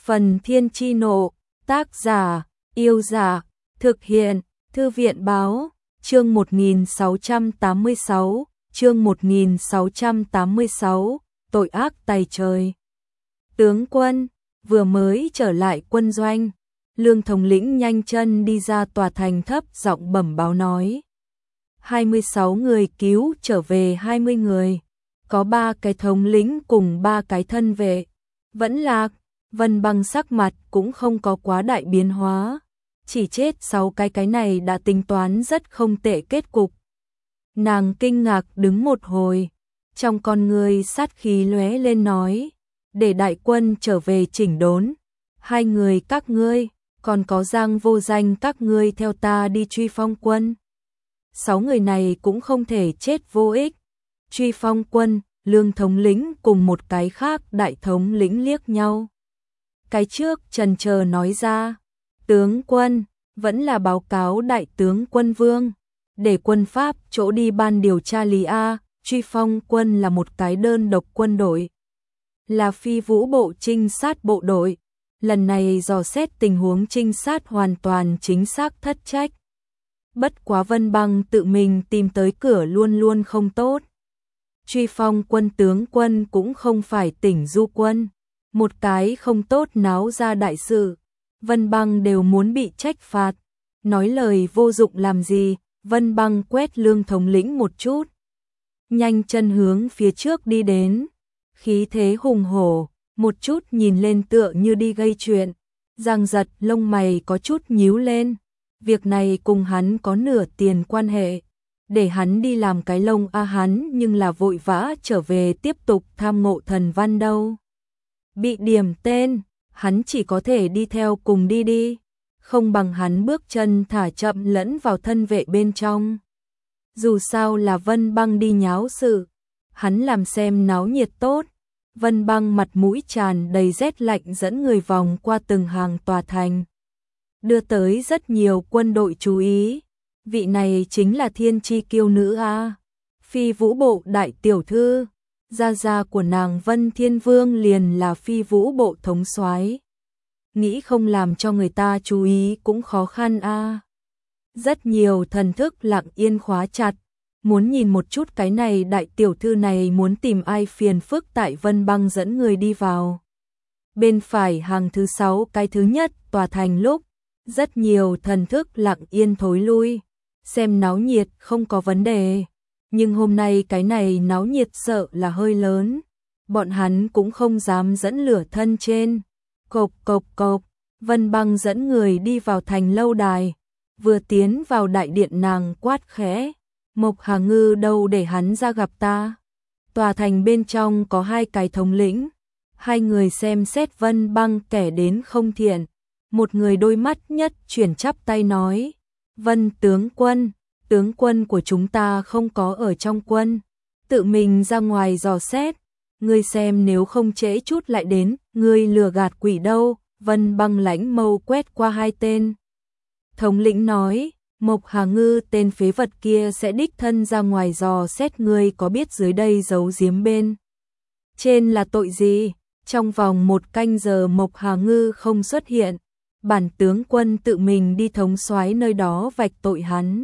Phần Thiên Chi Nộ, tác giả, Yêu Giả, thực hiện, Thư viện Báo, chương 1686, tội ác tày trời. Tướng quân, vừa mới trở lại quân doanh, Lương thống lĩnh nhanh chân đi ra tòa thành thấp giọng bẩm báo nói. 26 người cứu trở về 20 người, có 3 cái thống lĩnh cùng 3 cái thân vệ, vẫn lạc. Vân Băng sắc mặt cũng không có quá đại biến hóa, chỉ chết 6 cái này đã tính toán rất không tệ kết cục. Nàng kinh ngạc đứng một hồi, trong con người sát khí lóe lên nói, để đại quân trở về chỉnh đốn, 2 người các ngươi, còn có Giang Vô Danh các ngươi theo ta đi truy phong quân. 6 người này cũng không thể chết vô ích. Truy phong quân, Lương thống lĩnh cùng một cái khác đại thống lĩnh liếc nhau. Cái trước chần chờ nói ra, tướng quân, vẫn là báo cáo đại tướng quân Vương, để quân Pháp chỗ đi ban điều tra lý A, truy phong quân là một cái đơn độc quân đội, là phi vũ bộ trinh sát bộ đội, lần này dò xét tình huống trinh sát hoàn toàn chính xác thất trách. Bất quá Vân Băng tự mình tìm tới cửa luôn luôn không tốt. Truy phong quân tướng quân cũng không phải tỉnh du quân. Một cái không tốt náo ra đại sự, Vân Băng đều muốn bị trách phạt. Nói lời vô dụng làm gì, Vân Băng quét Lương thống lĩnh một chút. Nhanh chân hướng phía trước đi đến, khí thế hùng hổ, một chút nhìn lên tựa như đi gây chuyện. Giang Giật lông mày có chút nhíu lên, việc này cùng hắn có nửa tiền quan hệ. Để hắn đi làm cái lông hắn nhưng là vội vã trở về tiếp tục tham ngộ thần văn đâu. Bị điểm tên, hắn chỉ có thể đi theo cùng đi, không bằng hắn bước chân thả chậm lẫn vào thân vệ bên trong. Dù sao là Vân Băng đi nháo sự, hắn làm xem náo nhiệt tốt. Vân Băng mặt mũi tràn đầy rét lạnh dẫn người vòng qua từng hàng tòa thành, đưa tới rất nhiều quân đội chú ý. Vị này chính là Thiên Chi Kiêu Nữ a, phi vũ bộ đại tiểu thư. Gia gia của nàng Vân Thiên Vương liền là phi vũ bộ thống soái. Nghĩ không làm cho người ta chú ý cũng khó khăn a. Rất nhiều thần thức lặng yên khóa chặt, muốn nhìn một chút cái này đại tiểu thư này muốn tìm ai phiền phức tại Vân Băng dẫn người đi vào. Bên phải hàng thứ 6 cái thứ nhất tòa thành lúc, rất nhiều thần thức lặng yên thối lui, xem náo nhiệt không có vấn đề. Nhưng hôm nay cái này náo nhiệt sợ là hơi lớn, bọn hắn cũng không dám dẫn lửa thân trên. Cộp cộp cộp, Vân Băng dẫn người đi vào thành lâu đài, vừa tiến vào đại điện nàng quát khẽ, Mộc Hà Ngư đâu để hắn ra gặp ta. Tòa thành bên trong có 2 cái thống lĩnh, 2 người xem xét Vân Băng kẻ đến không thiện, một người đôi mắt nhất chuyển chắp tay nói, Vân tướng quân của chúng ta không có ở trong quân, tự mình ra ngoài dò xét, ngươi xem nếu không trễ chút lại đến, ngươi lừa gạt quỷ đâu. Vân Băng lãnh mâu quét qua 2 tên. Thống lĩnh nói, Mộc Hà Ngư tên phế vật kia sẽ đích thân ra ngoài dò xét, ngươi có biết dưới đây giấu giếm bên trên là tội gì? Trong vòng 1 canh giờ Mộc Hà Ngư không xuất hiện, bản tướng quân tự mình đi thống soái nơi đó vạch tội hắn.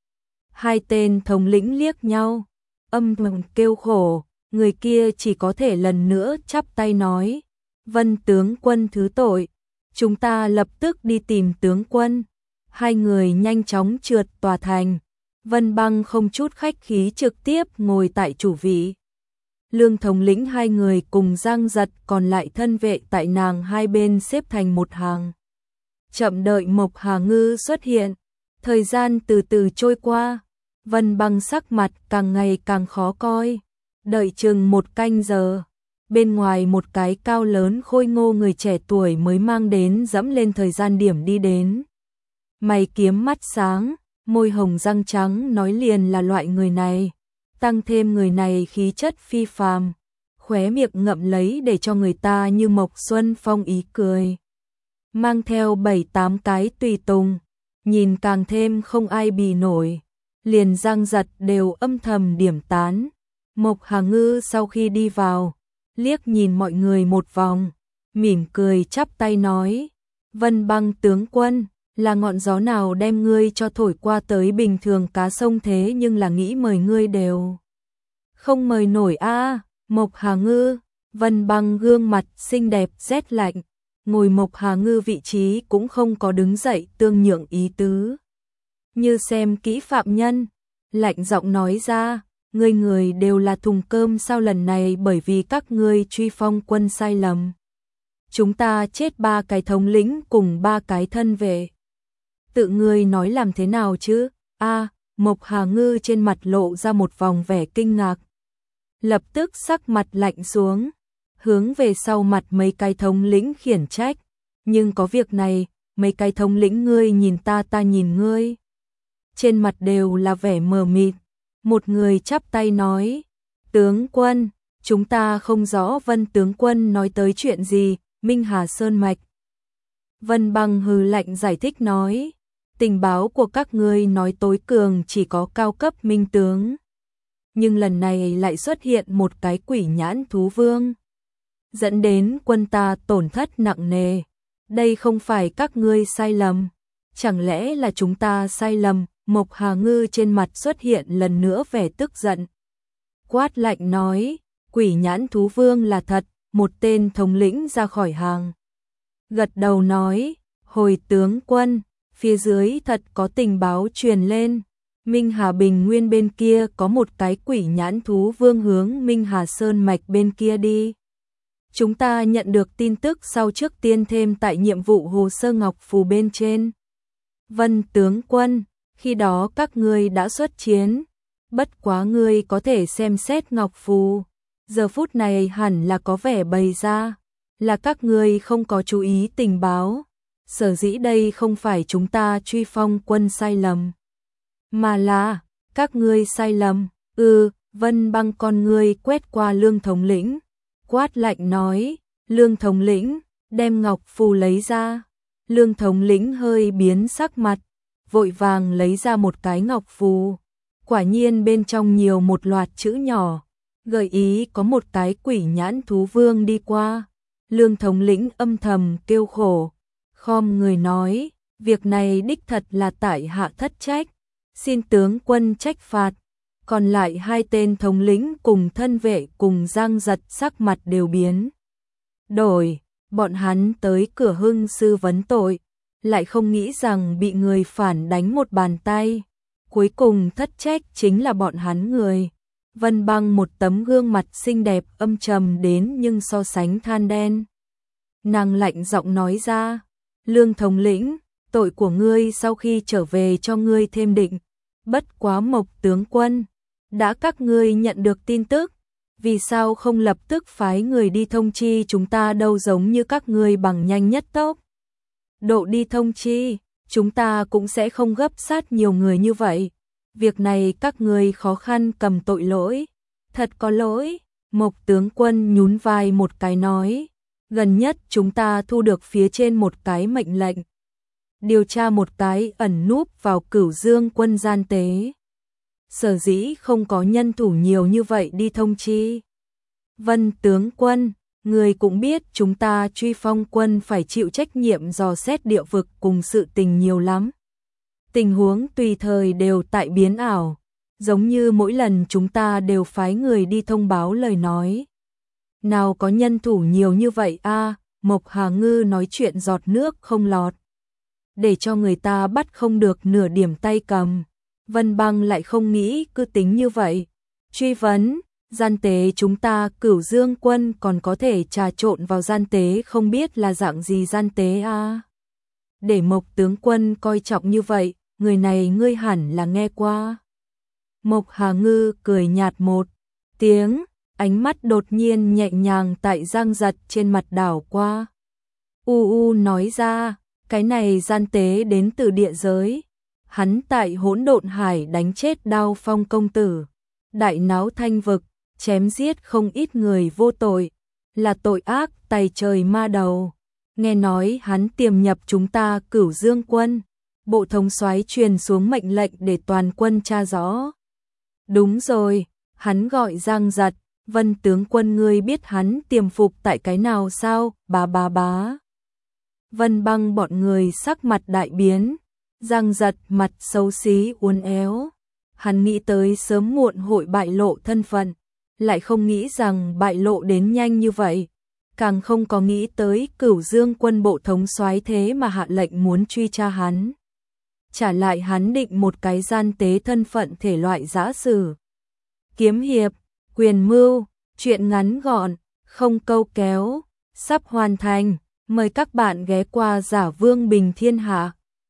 2 tên thống lĩnh liếc nhau, âm thầm kêu khổ, người kia chỉ có thể lần nữa chắp tay nói, Vân tướng quân thứ tội, chúng ta lập tức đi tìm tướng quân. 2 người nhanh chóng trượt tòa thành, Vân Băng không chút khách khí trực tiếp ngồi tại chủ vị. Lương thống lĩnh 2 người cùng Giang Giật còn lại thân vệ tại nàng hai bên xếp thành một hàng, chậm đợi Mộc Hà Ngư xuất hiện. Thời gian từ từ trôi qua, Vân Băng sắc mặt càng ngày càng khó coi. Đợi chừng 1 canh giờ, bên ngoài một cái cao lớn khôi ngô người trẻ tuổi mới mang đến dẫm lên thời gian điểm đi đến. Mày kiếm mắt sáng, môi hồng răng trắng nói liền là loại người này, tăng thêm người này khí chất phi phàm, khóe miệng ngậm lấy để cho người ta như Mộc Xuân Phong ý cười. Mang theo 7-8 cái tùy tùng, nhìn càng thêm không ai bì nổi, liền Giang Giật đều âm thầm điểm tán. Mộc Hà Ngư sau khi đi vào, liếc nhìn mọi người một vòng, mỉm cười chắp tay nói, Vân Băng tướng quân, là ngọn gió nào đem ngươi cho thổi qua tới, bình thường cá sông thế nhưng là nghĩ mời ngươi đều không mời nổi a. Mộc Hà Ngư, Vân Băng gương mặt xinh đẹp rét lạnh, ngồi Mộc Hà Ngư vị trí cũng không có đứng dậy tương nhượng ý tứ. Như xem kỹ phạm nhân, lạnh giọng nói ra, ngươi người đều là thùng cơm sao, lần này bởi vì các ngươi truy phong quân sai lầm. Chúng ta chết 3 cái thống lĩnh cùng 3 cái thân vệ. Tự ngươi nói làm thế nào chứ? Mộc Hà Ngư trên mặt lộ ra một vòng vẻ kinh ngạc. Lập tức sắc mặt lạnh xuống, hướng về sau mặt mấy cái thống lĩnh khiển trách. Nhưng có việc này, mấy cái thống lĩnh ngươi nhìn ta, ta nhìn ngươi. Trên mặt đều là vẻ mờ mịt. Một người chắp tay nói, tướng quân, chúng ta không rõ Vân tướng quân nói tới chuyện gì, Minh Hà Sơn Mạch. Vân Băng hừ lạnh giải thích nói, tình báo của các ngươi nói tối cường chỉ có cao cấp minh tướng. Nhưng lần này lại xuất hiện một cái quỷ nhãn thú vương, dẫn đến quân ta tổn thất nặng nề. Đây không phải các ngươi sai lầm, chẳng lẽ là chúng ta sai lầm? Mộc Hà Ngư trên mặt xuất hiện lần nữa vẻ tức giận. Quát lạnh nói, quỷ nhãn thú vương là thật. Một tên thống lĩnh ra khỏi hàng, gật đầu nói, hồi tướng quân, phía dưới thật có tình báo truyền lên, Minh Hà Bình Nguyên bên kia có một cái quỷ nhãn thú vương hướng Minh Hà Sơn Mạch bên kia đi. Chúng ta nhận được tin tức sau, trước tiên thêm tại nhiệm vụ hồ sơ ngọc phù bên trên. Vân tướng quân, khi đó các ngươi đã xuất chiến, bất quá ngươi có thể xem xét ngọc phù. Giờ phút này hẳn là có vẻ bày ra, là các ngươi không có chú ý tình báo. Sở dĩ đây không phải chúng ta truy phong quân sai lầm, mà là các ngươi sai lầm. Vân Băng con ngươi quét qua Lương thống lĩnh, quát lạnh nói, Lương thống lĩnh, đem ngọc phù lấy ra. Lương thống lĩnh hơi biến sắc mặt, vội vàng lấy ra một cái ngọc phù. Quả nhiên bên trong nhiều một loạt chữ nhỏ, gợi ý có một cái quỷ nhãn thú vương đi qua. Lương thống lĩnh âm thầm kêu khổ, khom người nói, việc này đích thật là tại hạ thất trách, xin tướng quân trách phạt. Còn lại 2 tên thống lĩnh cùng thân vệ cùng Giang Giật sắc mặt đều biến đổi, bọn hắn tới cửa Hưng sư vấn tội, lại không nghĩ rằng bị người phản đánh một bàn tay. Cuối cùng thất trách chính là bọn hắn người. Vân Băng một tấm gương mặt xinh đẹp âm trầm đến nhưng so sánh than đen. Nàng lạnh giọng nói ra, Lương thống lĩnh, tội của ngươi sau khi trở về cho ngươi thêm định. Bất quá Mộc tướng quân, đã các ngươi nhận được tin tức, vì sao không lập tức phái người đi thông chi chúng ta, đâu giống như các ngươi bằng nhanh nhất tốc độ đi thông chi, chúng ta cũng sẽ không gấp sát nhiều người như vậy. Việc này các ngươi khó khăn cầm tội lỗi, thật có lỗi. Mộc tướng quân nhún vai một cái nói, gần nhất chúng ta thu được phía trên một cái mệnh lệnh, điều tra một cái ẩn núp vào Cửu Dương quân gian tế. Sở dĩ không có nhân thủ nhiều như vậy đi thông chi. Vân tướng quân, người cũng biết chúng ta truy phong quân phải chịu trách nhiệm dò xét địa vực cùng sự tình nhiều lắm. Tình huống tùy thời đều tại biến ảo, giống như mỗi lần chúng ta đều phái người đi thông báo lời nói. Nào có nhân thủ nhiều như vậy a. Mộc Hà Ngư nói chuyện giọt nước không lọt, để cho người ta bắt không được nửa điểm tay cầm. Vân Băng lại không nghĩ cứ tính như vậy. Truy vấn, gian tế chúng ta Cửu Dương quân còn có thể trà trộn vào gian tế, không biết là dạng gì gian tế a. Để Mộc tướng quân coi trọng như vậy, người này ngươi hẳn là nghe qua. Mộc Hà Ngư cười nhạt một tiếng, ánh mắt đột nhiên nhẹ nhàng tại Giang Giật trên mặt đảo qua. Nói ra, cái này gian tế đến từ địa giới. Hắn tại Hỗn Độn Hải đánh chết Đao Phong công tử, đại náo Thanh vực, chém giết không ít người vô tội, là tội ác tày trời ma đầu. Nghe nói hắn tiềm nhập chúng ta Cửu Dương quân, bộ thống soái truyền xuống mệnh lệnh để toàn quân tra rõ. Đúng rồi, hắn gọi Giang Giật, Vân tướng quân ngươi biết hắn tiềm phục tại cái nào sao? Bá. Vân Băng bọn người sắc mặt đại biến, răng giật mặt xấu xí uốn éo. Hắn nghĩ tới sớm muộn hội bại lộ thân phận, lại không nghĩ rằng bại lộ đến nhanh như vậy. Càng không có nghĩ tới Cửu Dương quân bộ thống soái thế mà hạ lệnh muốn truy tra hắn. Trả lại hắn định một cái gian tế thân phận thể loại giã sử. Kiếm hiệp, quyền mưu, chuyện ngắn gọn, không câu kéo, sắp hoàn thành. Mời các bạn ghé qua Giả Vương Bình Thiên Hạ.